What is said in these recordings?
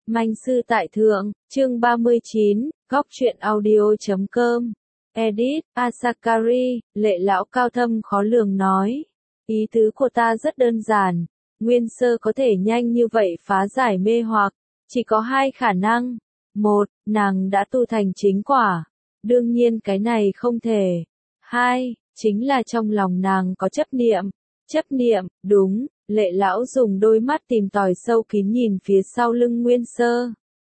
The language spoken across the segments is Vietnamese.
Manh sư tại thượng, chương 39, góc truyện audio.com. Edit, Asakari, lệ lão cao thâm khó lường nói. Ý tứ của ta rất đơn giản. Nguyên sơ có thể nhanh như vậy phá giải mê hoặc. Chỉ có hai khả năng. Một, nàng đã tu thành chính quả. Đương nhiên cái này không thể. Hai, chính là trong lòng nàng có chấp niệm. Chấp niệm, đúng. Lệ lão dùng đôi mắt tìm tòi sâu kín nhìn phía sau lưng Nguyên sơ.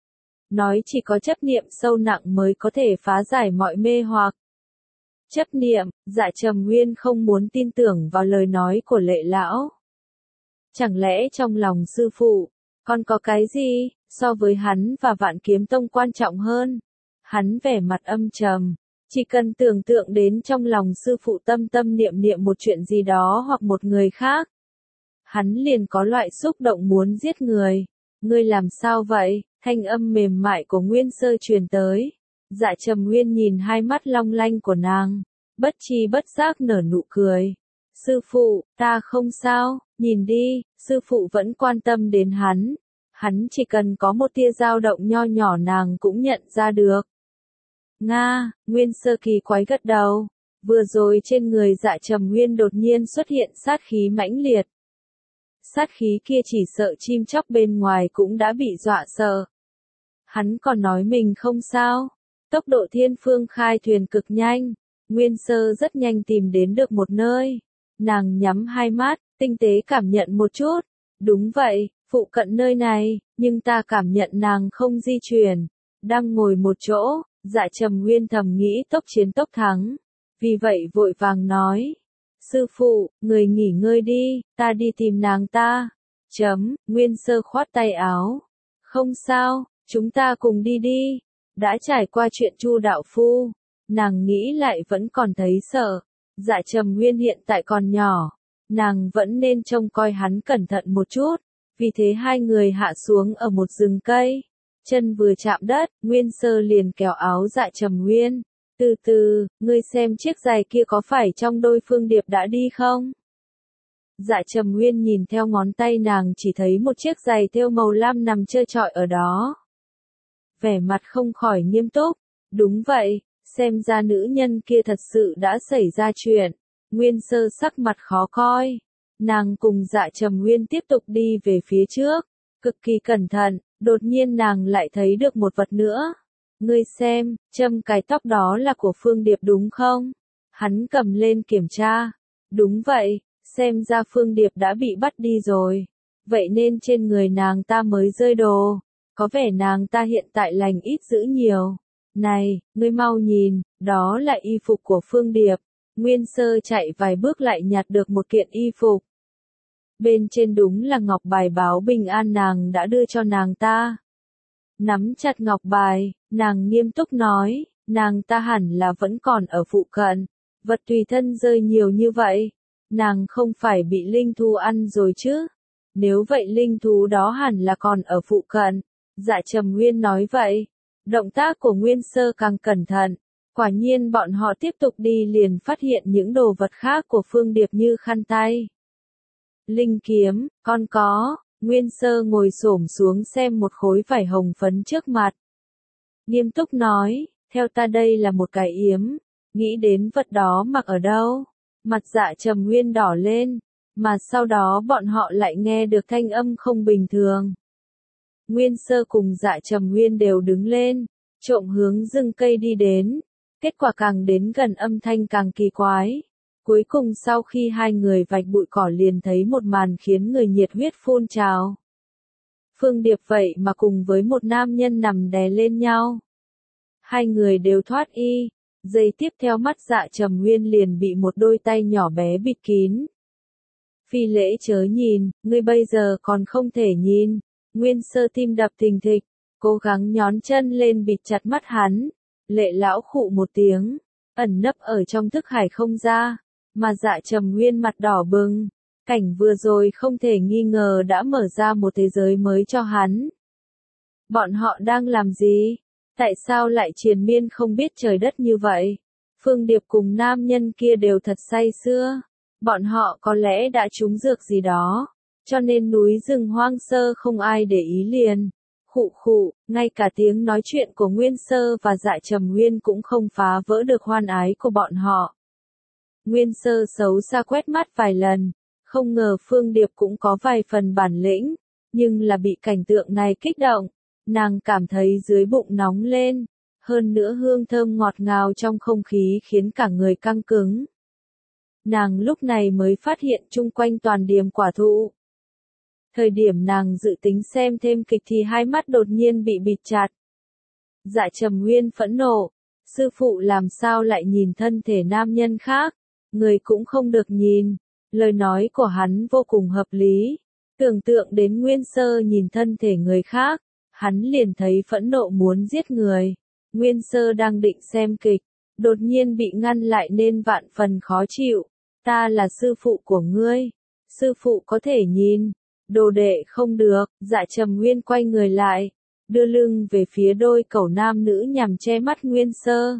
Nói chỉ có chấp niệm sâu nặng mới có thể phá giải mọi mê hoặc. Chấp niệm, Dạ Trầm Nguyên không muốn tin tưởng vào lời nói của lệ lão. Chẳng lẽ trong lòng sư phụ, còn có cái gì, so với hắn và Vạn Kiếm Tông quan trọng hơn? Hắn vẻ mặt âm trầm. Chỉ cần tưởng tượng đến trong lòng sư phụ tâm tâm niệm niệm một chuyện gì đó hoặc một người khác. Hắn liền có loại xúc động muốn giết người. Ngươi làm sao vậy? Thanh âm mềm mại của Nguyên sơ truyền tới. Dạ Trầm Nguyên nhìn hai mắt long lanh của nàng. Bất tri bất giác nở nụ cười. Sư phụ, ta không sao, nhìn đi, sư phụ vẫn quan tâm đến hắn. Hắn chỉ cần có một tia dao động nho nhỏ nàng cũng nhận ra được. Nga, Nguyên sơ kỳ quái gật đầu. Vừa rồi trên người Dạ Trầm Nguyên đột nhiên xuất hiện sát khí mãnh liệt. Sát khí kia chỉ sợ chim chóc bên ngoài cũng đã bị dọa sợ. Hắn còn nói mình không sao. Tốc độ thiên phương khai thuyền cực nhanh. Nguyên sơ rất nhanh tìm đến được một nơi. Nàng nhắm hai mắt, tinh tế cảm nhận một chút. Đúng vậy, phụ cận nơi này, nhưng ta cảm nhận nàng không di chuyển. Đang ngồi một chỗ, Dạ Trầm Nguyên thầm nghĩ tốc chiến tốc thắng. Vì vậy vội vàng nói. Sư phụ, người nghỉ ngơi đi, ta đi tìm nàng ta. Nguyên sơ khoát tay áo. Không sao, chúng ta cùng đi đi. Đã trải qua chuyện Chu đạo phu, nàng nghĩ lại vẫn còn thấy sợ. Dạ Trầm Nguyên hiện tại còn nhỏ, nàng vẫn nên trông coi hắn cẩn thận một chút. Vì thế hai người hạ xuống ở một rừng cây. Chân vừa chạm đất, Nguyên sơ liền kéo áo Dạ Trầm Nguyên. Từ từ, ngươi xem chiếc giày kia có phải trong đôi Phương Điệp đã đi không? Dạ Trầm Nguyên nhìn theo ngón tay nàng chỉ thấy một chiếc giày thêu màu lam nằm trơ trọi ở đó. Vẻ mặt không khỏi nghiêm túc. Đúng vậy, xem ra nữ nhân kia thật sự đã xảy ra chuyện. Nguyên sơ sắc mặt khó coi. Nàng cùng Dạ Trầm Nguyên tiếp tục đi về phía trước. Cực kỳ cẩn thận, đột nhiên nàng lại thấy được một vật nữa. Ngươi xem, châm cái tóc đó là của Phương Điệp đúng không? Hắn cầm lên kiểm tra. Đúng vậy, xem ra Phương Điệp đã bị bắt đi rồi. Vậy nên trên người nàng ta mới rơi đồ. Có vẻ nàng ta hiện tại lành ít dữ nhiều. Này, ngươi mau nhìn, đó là y phục của Phương Điệp. Nguyên sơ chạy vài bước lại nhặt được một kiện y phục. Bên trên đúng là ngọc bài báo bình an nàng đã đưa cho nàng ta. Nắm chặt ngọc bài, nàng nghiêm túc nói, nàng ta hẳn là vẫn còn ở phụ cận. Vật tùy thân rơi nhiều như vậy, nàng không phải bị linh thú ăn rồi chứ? Nếu vậy linh thú đó hẳn là còn ở phụ cận. Dạ Trầm Nguyên nói vậy. Động tác của Nguyên sơ càng cẩn thận. Quả nhiên bọn họ tiếp tục đi liền phát hiện những đồ vật khác của Phương Điệp như khăn tay. Linh kiếm, con có. Nguyên sơ ngồi xổm xuống xem một khối vải hồng phấn trước mặt. Nghiêm túc nói, theo ta đây là một cái yếm. Nghĩ đến vật đó mặc ở đâu? Mặt Dạ Trầm Nguyên đỏ lên. Mà sau đó bọn họ lại nghe được thanh âm không bình thường. Nguyên sơ cùng Dạ Trầm Nguyên đều đứng lên, trộm hướng rừng cây đi đến. Kết quả càng đến gần âm thanh càng kỳ quái. Cuối cùng sau khi hai người vạch bụi cỏ liền thấy một màn khiến người nhiệt huyết phun trào. Phương Điệp vậy mà cùng với một nam nhân nằm đè lên nhau. Hai người đều thoát y. Giây tiếp theo mắt Dạ Trầm Nguyên liền bị một đôi tay nhỏ bé bịt kín. Phi lễ chớ nhìn, ngươi bây giờ còn không thể nhìn. Nguyên sơ tim đập thình thịch, cố gắng nhón chân lên bịt chặt mắt hắn. Lệ lão khụ một tiếng, ẩn nấp ở trong thức hải không ra, mà Dạ Trầm Nguyên mặt đỏ bừng. Cảnh vừa rồi không thể nghi ngờ đã mở ra một thế giới mới cho hắn. Bọn họ đang làm gì? Tại sao lại triền miên không biết trời đất như vậy? Phương Điệp cùng nam nhân kia đều thật say sưa. Bọn họ có lẽ đã trúng dược gì đó. Cho nên núi rừng hoang sơ không ai để ý liền. Khụ khụ, ngay cả tiếng nói chuyện của Nguyên Sơ và Dạ Trầm Nguyên cũng không phá vỡ được hoan ái của bọn họ. Nguyên Sơ xấu xa quét mắt vài lần, không ngờ Phương Điệp cũng có vài phần bản lĩnh, nhưng là bị cảnh tượng này kích động, nàng cảm thấy dưới bụng nóng lên, hơn nữa hương thơm ngọt ngào trong không khí khiến cả người căng cứng. Nàng lúc này mới phát hiện chung quanh toàn điềm quả thụ. Thời điểm nàng dự tính xem thêm kịch thì hai mắt đột nhiên bị bịt chặt. Dạ Trầm Nguyên phẫn nộ, sư phụ làm sao lại nhìn thân thể nam nhân khác, người cũng không được nhìn. Lời nói của hắn vô cùng hợp lý, tưởng tượng đến Nguyên Sơ nhìn thân thể người khác, hắn liền thấy phẫn nộ muốn giết người. Nguyên Sơ đang định xem kịch, đột nhiên bị ngăn lại nên vạn phần khó chịu. Ta là sư phụ của ngươi, sư phụ có thể nhìn, đồ đệ không được. Dạ Trầm Nguyên quay người lại, đưa lưng về phía đôi cẩu nam nữ nhằm che mắt Nguyên Sơ.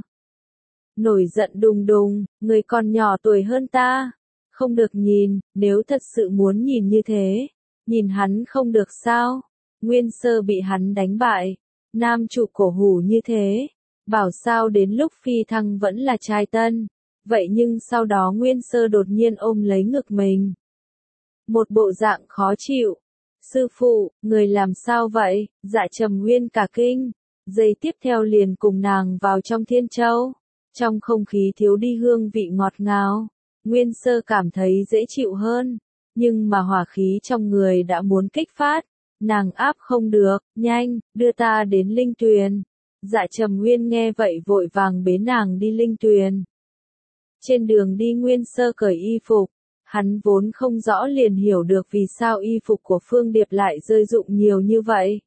Nổi giận đùng đùng, người còn nhỏ tuổi hơn ta, không được nhìn, nếu thật sự muốn nhìn như thế, nhìn hắn không được sao? Nguyên Sơ bị hắn đánh bại, nam chủ cổ hủ như thế, bảo sao đến lúc phi thăng vẫn là trai tân. Vậy nhưng sau đó Nguyên Sơ đột nhiên ôm lấy ngực mình. Một bộ dạng khó chịu. Sư phụ, người làm sao vậy? Dạ Trầm Nguyên cả kinh. Giây tiếp theo liền cùng nàng vào trong Thiên Châu. Trong không khí thiếu đi hương vị ngọt ngào. Nguyên Sơ cảm thấy dễ chịu hơn. Nhưng mà hỏa khí trong người đã muốn kích phát. Nàng áp không được, nhanh, đưa ta đến Linh Tuyền. Dạ Trầm Nguyên nghe vậy vội vàng bế nàng đi Linh Tuyền. Trên đường đi Nguyên Sơ cởi y phục, hắn vốn không rõ liền hiểu được vì sao y phục của Phương Điệp lại rơi rụng nhiều như vậy.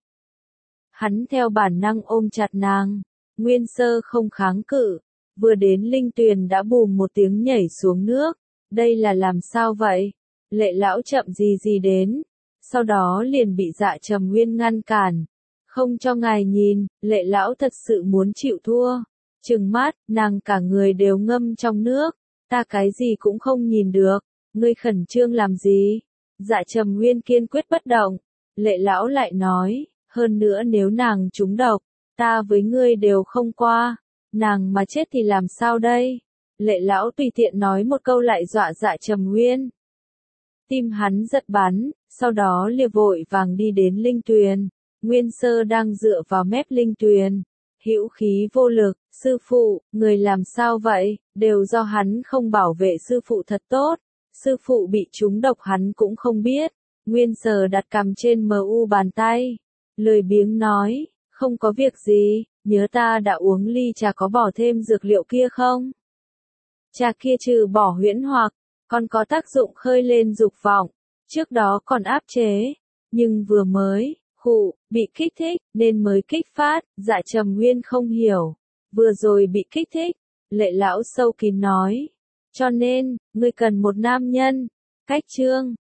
Hắn theo bản năng ôm chặt nàng, Nguyên Sơ không kháng cự, vừa đến Linh Tuyền đã bùm một tiếng nhảy xuống nước, đây là làm sao vậy? Lệ lão chậm gì gì đến, sau đó liền bị Dạ Trầm Nguyên ngăn cản, không cho ngài nhìn, Lệ lão thật sự muốn chịu thua. Trừng mắt, nàng cả người đều ngâm trong nước, ta cái gì cũng không nhìn được, ngươi khẩn trương làm gì? Dạ Trầm Nguyên kiên quyết bất động, Lệ lão lại nói, hơn nữa nếu nàng trúng độc, ta với ngươi đều không qua, nàng mà chết thì làm sao đây? Lệ lão tùy tiện nói một câu lại dọa Dạ Trầm Nguyên. Tim hắn giật bắn, sau đó liều vội vàng đi đến Linh Tuyền, Nguyên Sơ đang dựa vào mép Linh Tuyền. Hữu khí vô lực, sư phụ, người làm sao vậy, đều do hắn không bảo vệ sư phụ thật tốt, sư phụ bị trúng độc hắn cũng không biết. Nguyên Sơ đặt cằm trên mu bàn tay, lười biếng nói, không có việc gì, nhớ ta đã uống ly trà có bỏ thêm dược liệu kia không? Trà kia trừ bỏ huyễn hoặc, còn có tác dụng khơi lên dục vọng, trước đó còn áp chế, nhưng vừa mới bị kích thích, nên mới kích phát. Dạ Trầm Nguyên không hiểu, vừa rồi bị kích thích, Lệ lão sâu kín nói, cho nên, ngươi cần một nam nhân. Cách chương